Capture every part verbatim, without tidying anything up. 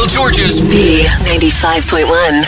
George's B ninety-five point one.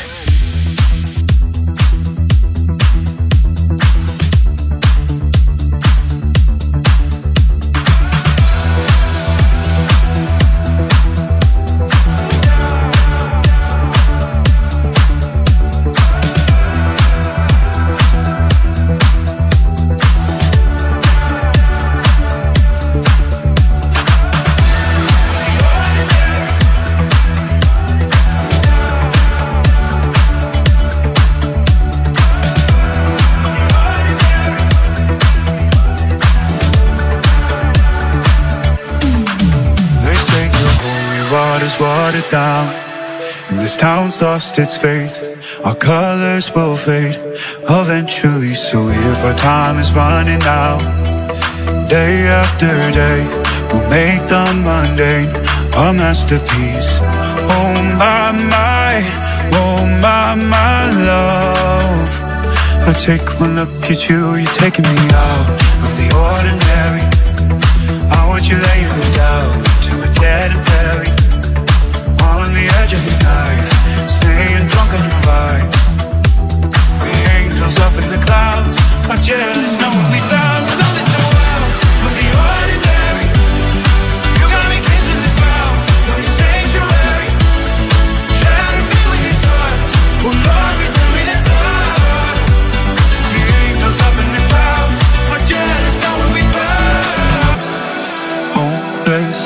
Watered down, and this town's lost its faith. Our colors will fade eventually, so if our time is running out, day after day, we'll make the mundane a masterpiece. Oh my, my, oh my, my love, I take one look at you, you're taking me out of the ordinary. I want you laying me down to a dead and buried on the edge of your knife, staying drunk on your vibe. The angels up in the clouds are jealous, know what we found. Cause I'm in the world of the ordinary. You got me kissing the ground, like a sanctuary. Shatter me with your touch, oh Lord, you tell me to touch. The angels up in the clouds are jealous, know what we found. Oh, this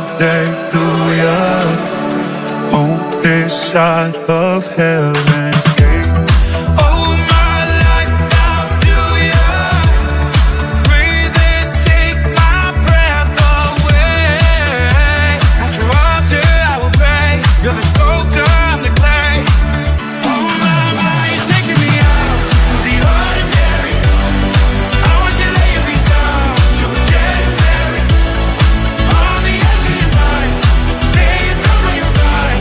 hallelujah, on this side of heaven's gate. Oh, my life, I'll do ya. Breathe and take my breath away. At your altar, I will pray. You're the sculptor, I'm the clay. Oh, my, my, you're taking me out of the ordinary. I want you laying me down to a dead and buried on the edge of your mind, staying drunk on your ride.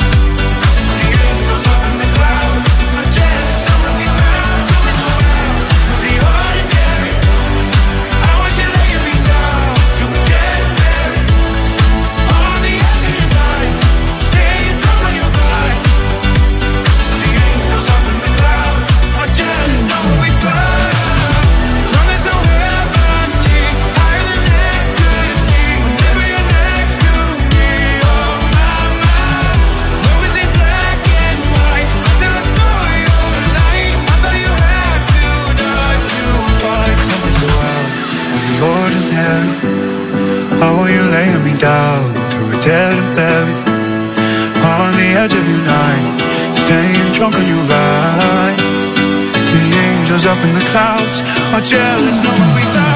Down to a dead and buried on the edge of your night, staying drunk on your ride. The angels up in the clouds are jealous, know what we found.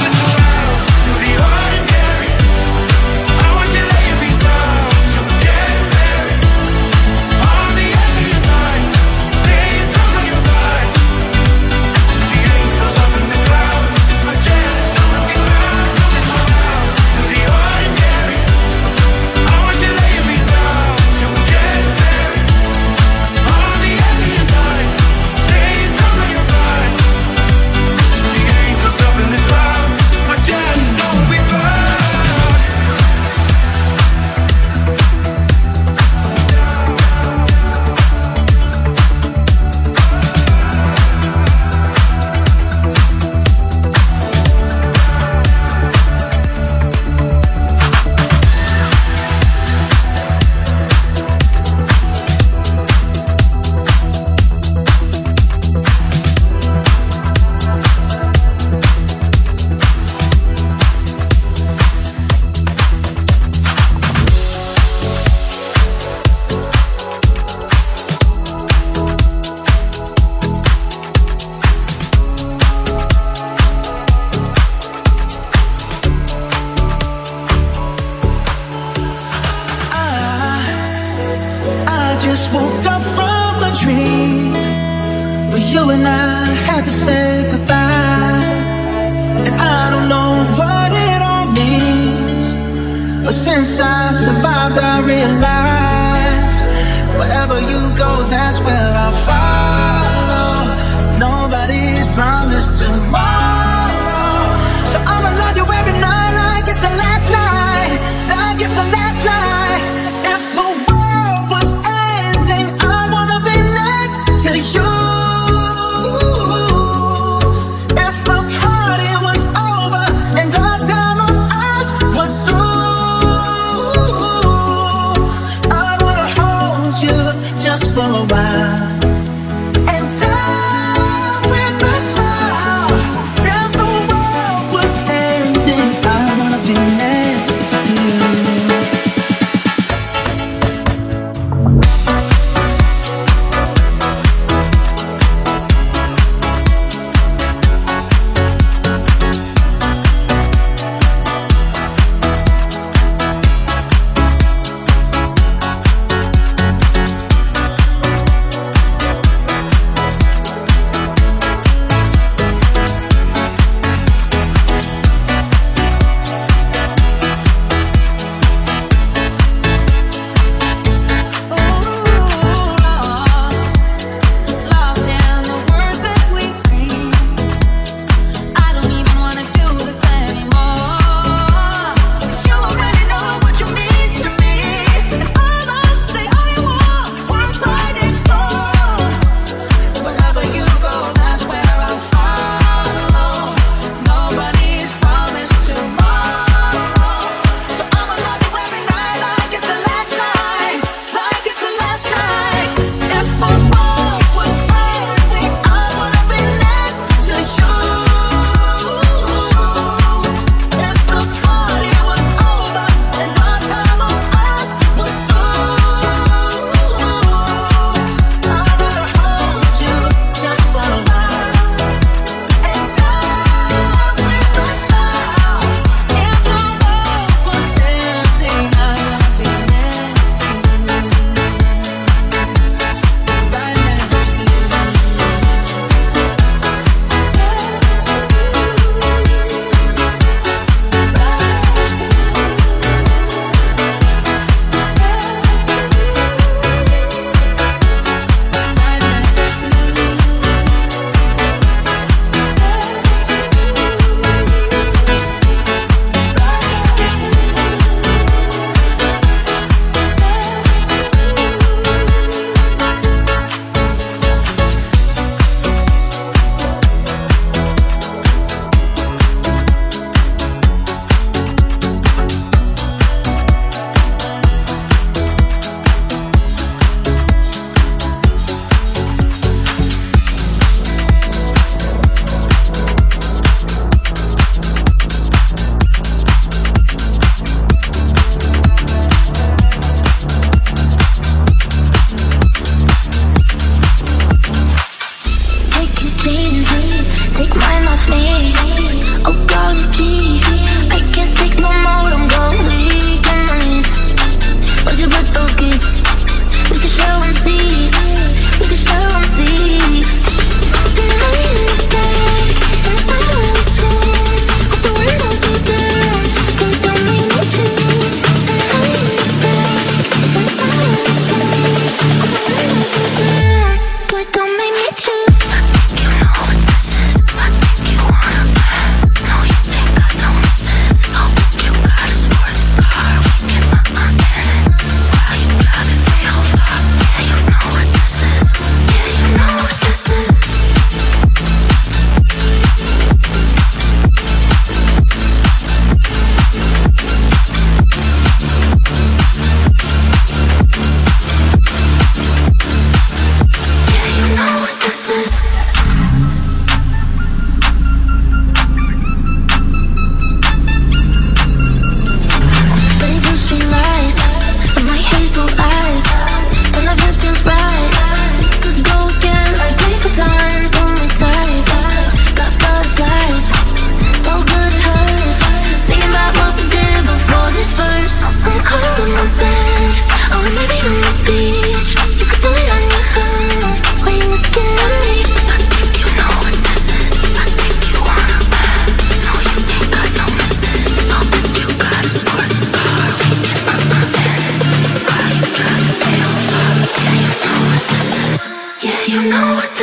just woke up from a dream where you and I had to say goodbye. And I don't know what it all means, but since I survived I realized wherever you go, that's where I'll follow. Nobody's promised tomorrow, so I'ma love you every night like it's the last night, like it's the last night. If the world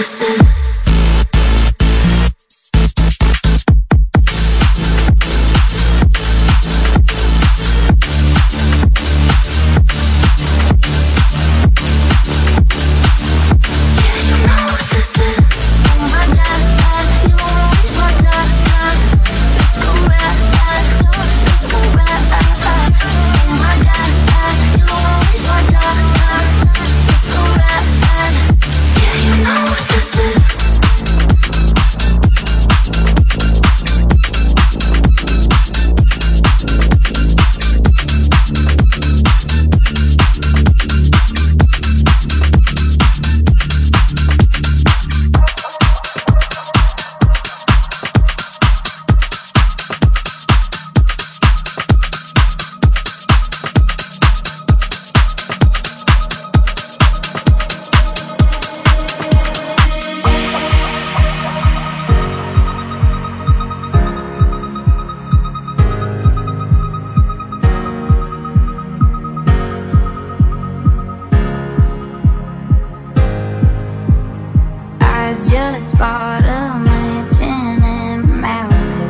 just bought a mansion in Malibu.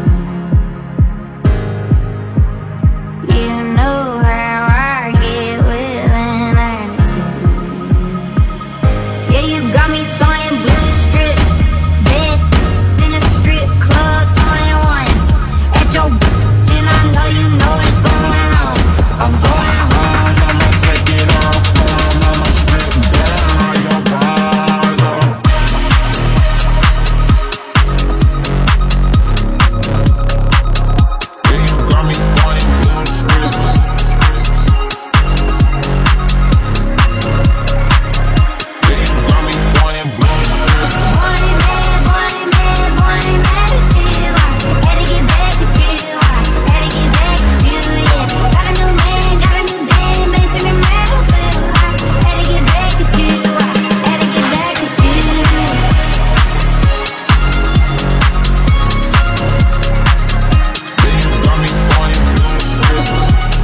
You know how I get with an attitude. Yeah, you got me throwing blue strips, bed in a strip club, throwing ones at your and I know you know what's going on. I'm going home, I'ma take it off, home, I'ma strip down your bars off. Yeah, you got me throwing blue strips. Yeah, you got me throwing blue strips. Boy, mad, boy, mad, boy, mad at you. I had to get back at you. I had to get back at you, yeah. Got a new man, got a new dame, mansion in Malibu. I had to get back at you. I had to get back at you. Yeah, you got me throwing blue strips.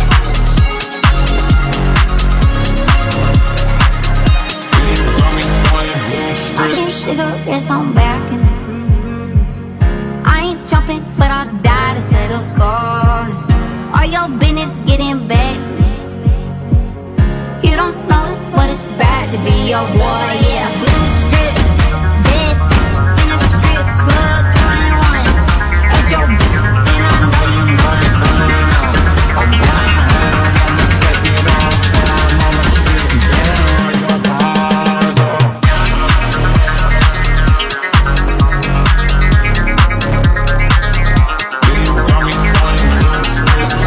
Yeah, you got me throwing blue strips. I get cigarettes on balconies. I ain't jumping, but I'll die to settle scores. All your business getting back to me. You don't know what it's bad to be your boy, yeah. Blue strips, dead in a strip club, throwing ones at your and I know you know what's going on. I'm going home, I'ma take it off, home, I'ma strip down your bars off. Yeah, you got me throwing blue strips.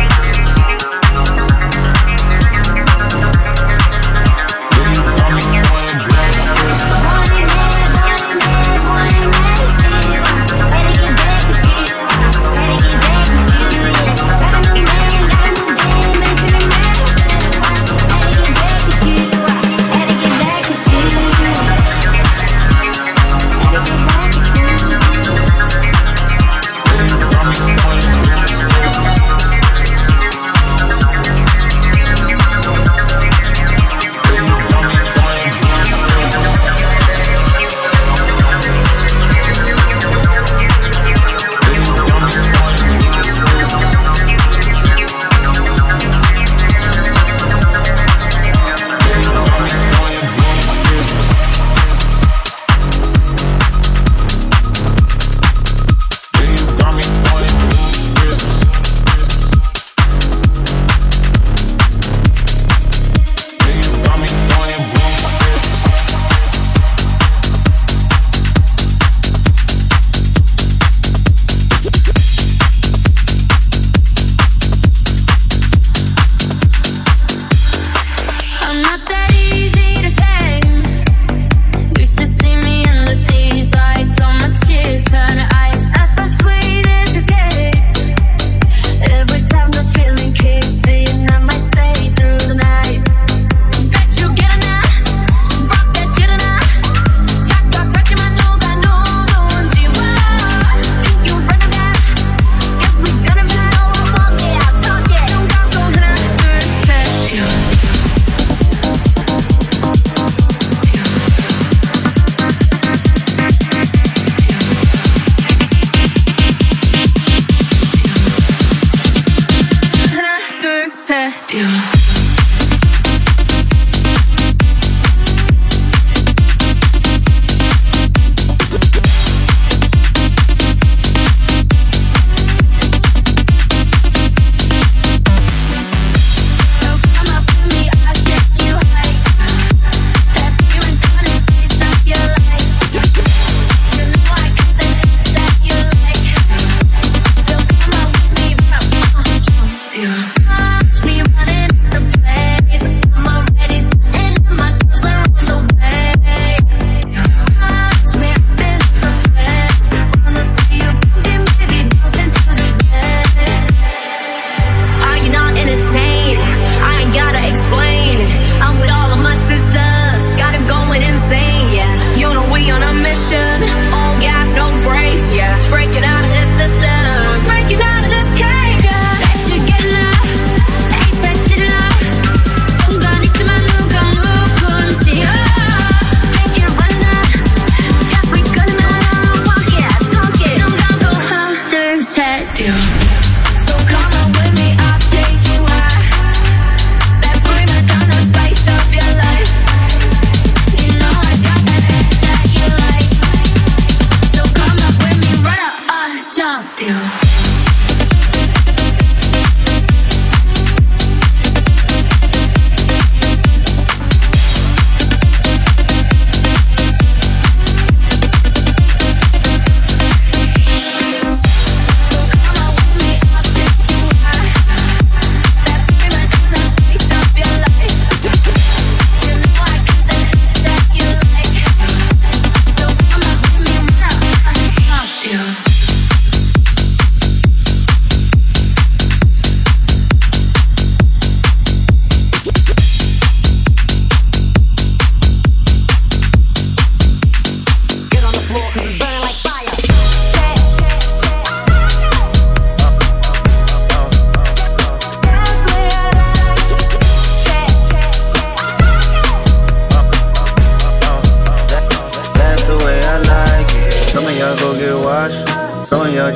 Yeah, you got me throwing blue strips. Boy, mad, boy, mad, boy, mad at you. I had to get back at you.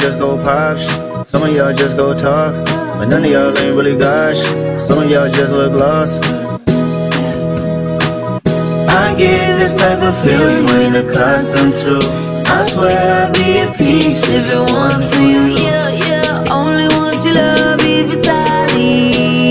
just go pop. Some of y'all just go talk. But none of y'all ain't really gosh. Some of y'all just look lost. I get this type of feel you ain't accustomed to. I swear I'd be at peace if it wasn't for you. Yeah, yeah, only want your love if it's solid.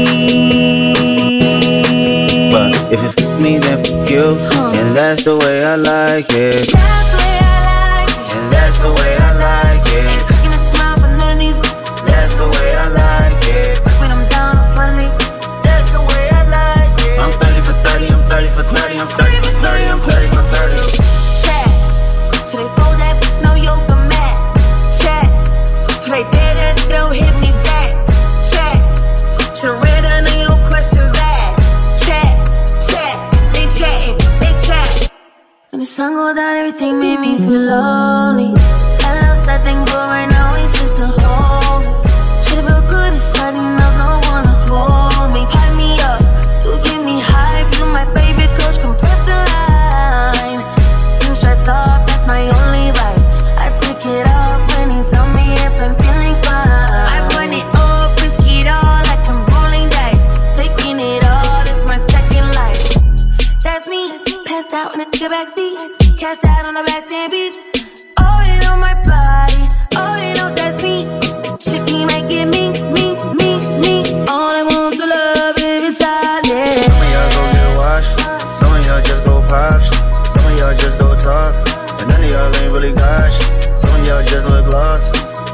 But if it f me, then f you. And that's the way I like it. That's the way I like it. And that's the way I like it. Ain't cooking a smile for none of these. That's the way I like it. When I'm down in front of me. That's the way I like it. I'm thirty for thirty, I'm thirty for thirty, I'm thirty for thirty, I'm thirty for thirty. Check. Should they fold that? No yoga mat. Check. Should they dare that? They'll hit me back. Check. Should've read that, ain't no questions asked. Check. Check. They chatting. They chat. When the sun go down, everything made me feel lonely. I love sad thing, but right now it's just a home. Should've felt good inside, enough, no one to hold me. Hype me up, you give me hype. You my favorite coach, compress the line. You stress off, that's my only vibe. I take it off when he tell me if I'm feeling fine. I run it up, risk it all like I'm rolling dice. Taking it all, it's my second life. That's me, passed out in the backseat. Cash out on the back beach. Oh, you know my body. Oh, you know that's me. Shit me might get me, me, me, me. All I want to love is solid. Some of y'all go get washed. Some of y'all just go pop. Some of y'all just go talk. But none of y'all ain't really gosh. Some of y'all just look lost.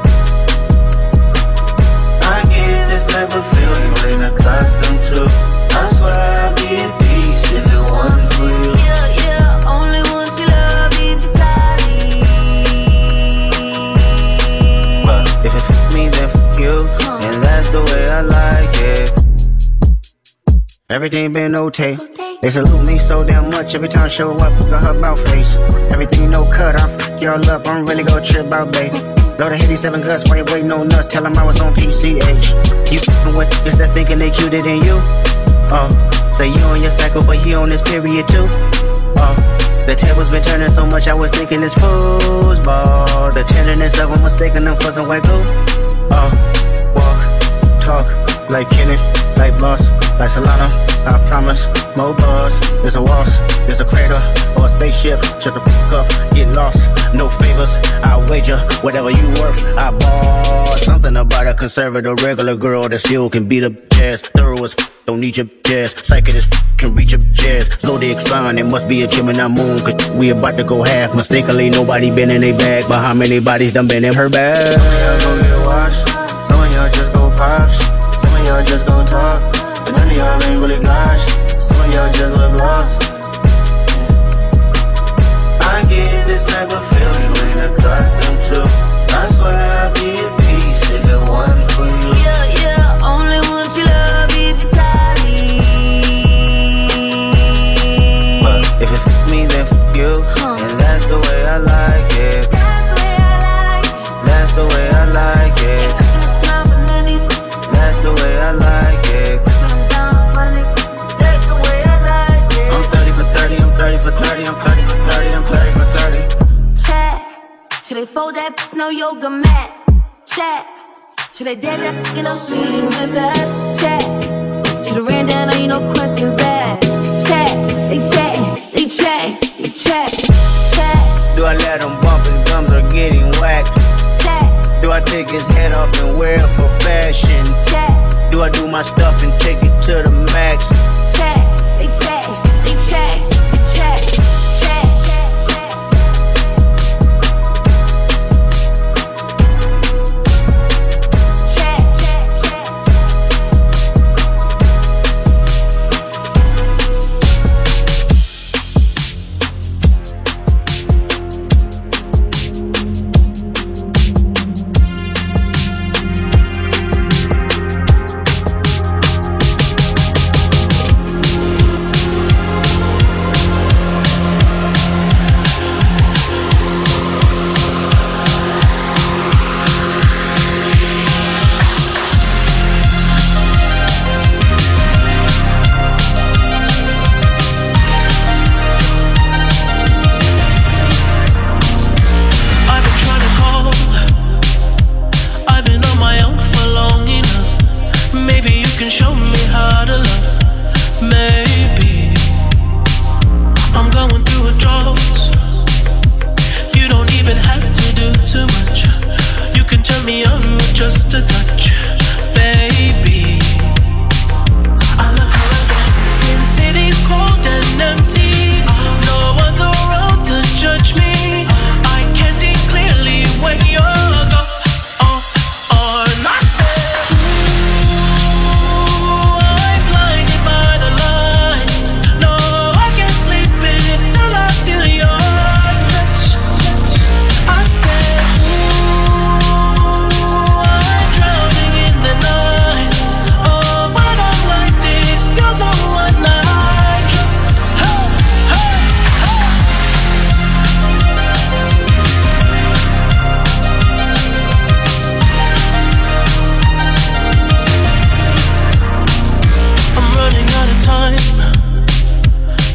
I get this type of feel you ain't accustomed to. I swear I'd be at peace if it wasn't for you. Yeah, yeah, only want your love if it's solid. But if it f me, then f you. And that's the way I like it. Everything been okay. They salute me so damn much every time I show up. Look at her mouth face. Everything no cut, I f y'all up. I'm really gon' trip out, babe. Load of eighty-seven guts, why you waiting on us? Tell them I was on P C H. You f***ing with niggas that's thinking they cuter than you. Oh, say you on your cycle, but he on this period too. Oh, the tables been turning so much, I was thinking it's foosball. The tenderness of them mistaking them for some white glue. Oh, walk, talk, like Kenny, like Boss, like Solana. I promise, more buzz. There's a waltz, there's a crater, or a spaceship. Shut the fuck up, get lost. No favors, I wager whatever you worth. I bought something about a conservative regular girl that still can beat up jazz. Thorough as f, don't need your jazz. Psychic as f, can reach your jazz. Zodiac sign, it must be a Gemini moon. Cause we about to go half. Mistakenly, nobody been in their bag. But how many bodies done been in her bag? Some of y'all go get washed. Some of y'all just go pop. Some of y'all just go talk. But none of y'all ain't really gosh. Some of y'all just look lost. I get this type of feel you ain't accustomed to. I swear I'd be at peace if it wasn't for you. Yeah, yeah, only want your love if it's solid. But if it f me, then f you. And that's the way I like it. That's the way I like it. That's the way I like it. Ain't cooking a smile for none of these. That's the way I like it. When I'm down in front of me. That's the way I like it. I'm thirty for thirty, I'm thirty for thirty, I'm thirty for thirty, I'm thirty for thirty. Check. Should they fold that? No yoga mat. Check. Should they dare that? You know, strings attached. Check. Should've ran down, ain't no questions asked. Check. They check. They check. They check. Check. Do I let him bump his gums or get him whacked? Check. Do I take his head off and wear it for fashion? Check. Do I do my stuff and take it to the max? Check. They check. They check. They check. Check. Check. Check. Check. Check.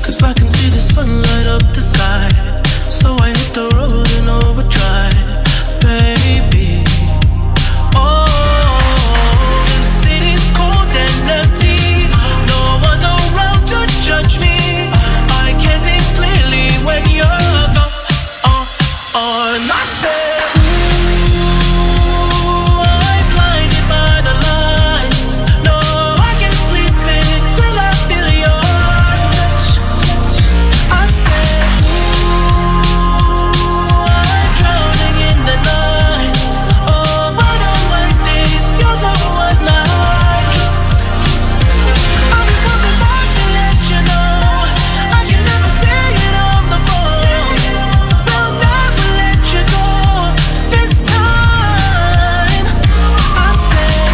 'cause I can see the sun light up the sky. So I hit the road in overdrive, baby. Oh, the city's cold and empty. No one's around to judge me. I can see clearly when you're gone. Uh, uh, and I said, ooh, I'm blinded by the lights. No, I can't sleep until I feel your touch. I said, ooh, I'm drowning in the night. Oh, when I'm like this, you're the one I trust. I'm just coming back to let you know I can never say it on the phone. Will never let you go this time. I said,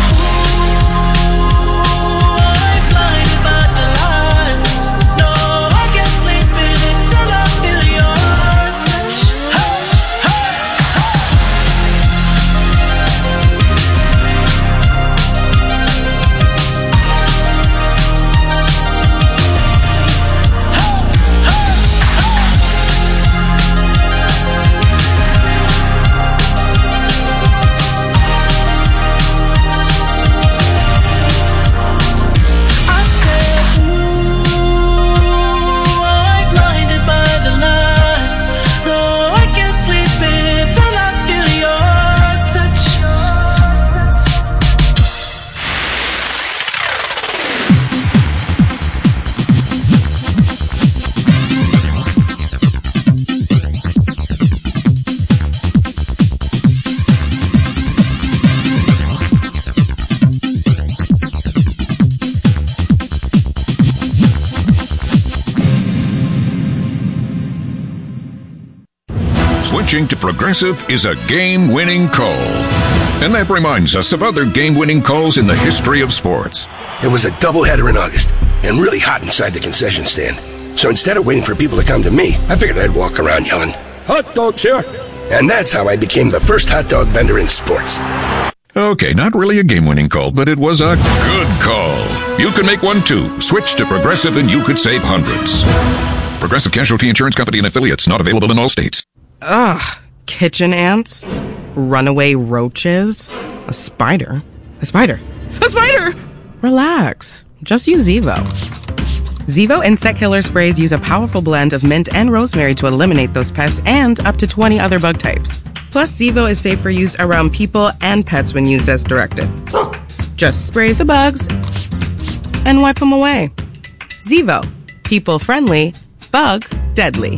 ooh, I'm blinded by the lights. No, I can't sleep until I feel your touch. Hey, hey, I said, ooh, I'm blinded by the lights. No, I can't sleep until I feel your touch. Switching to Progressive is a game-winning call. And that reminds us of other game-winning calls in the history of sports. It was a doubleheader in August and really hot inside the concession stand. So instead of waiting for people to come to me, I figured I'd walk around yelling, "Hot dogs here!" And that's how I became the first hot dog vendor in sports. Okay, not really a game-winning call, but it was a good call. You can make one too. Switch to Progressive and you could save hundreds. Progressive Casualty Insurance Company and Affiliates, not available in all states. Ugh. Kitchen ants? Runaway roaches? A spider? A spider? A spider! Relax. Just use Zevo. Zevo insect killer sprays use a powerful blend of mint and rosemary to eliminate those pests and up to twenty other bug types. Plus, Zevo is safe for use around people and pets when used as directed. Just spray the bugs and wipe them away. Zevo. People friendly, bug deadly.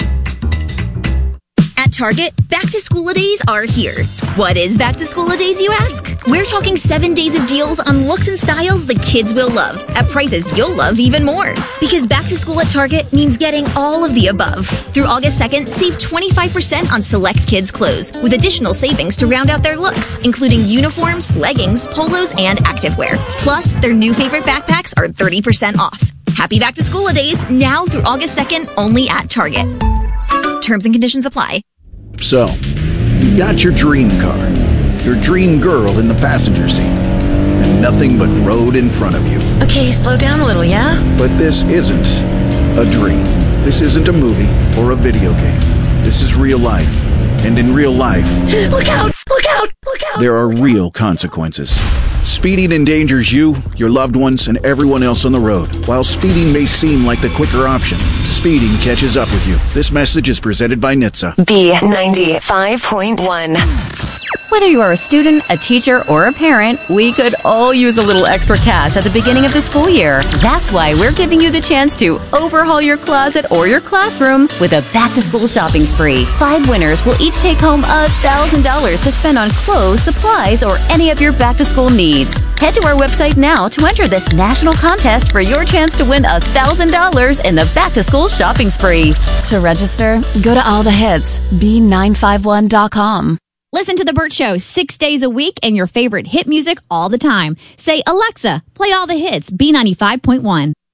At Target, back-to-school-a-days are here. What is back-to-school-a-days, you ask? We're talking seven days of deals on looks and styles the kids will love, at prices you'll love even more. Because back-to-school at Target means getting all of the above. Through August second, save twenty-five percent on select kids' clothes, with additional savings to round out their looks, including uniforms, leggings, polos, and activewear. Plus, their new favorite backpacks are thirty percent off. Happy back-to-school-a-days, now through August second, only at Target. Terms and conditions apply. So, you've got your dream car, your dream girl in the passenger seat, and nothing but road in front of you. Okay, slow down a little, yeah? But this isn't a dream. This isn't a movie or a video game. This is real life. And in real life, Look out! Look out! Look out! there are real consequences. Speeding endangers you, your loved ones, and everyone else on the road. While speeding may seem like the quicker option, speeding catches up with you. This message is presented by N H T S A. B ninety-five point one. Whether you are a student, a teacher, or a parent, we could all use a little extra cash at the beginning of the school year. That's why we're giving you the chance to overhaul your closet or your classroom with a back-to-school shopping spree. Five winners will each take home one thousand dollars to spend on clothes, supplies, or any of your back-to-school needs. Head to our website now to enter this national contest for your chance to win one thousand dollars in the back-to-school shopping spree. To register, go to all the hits, B nine five one dot com. Listen to The Burt Show six days a week and your favorite hit music all the time. Say, Alexa, play all the hits, B ninety-five point one.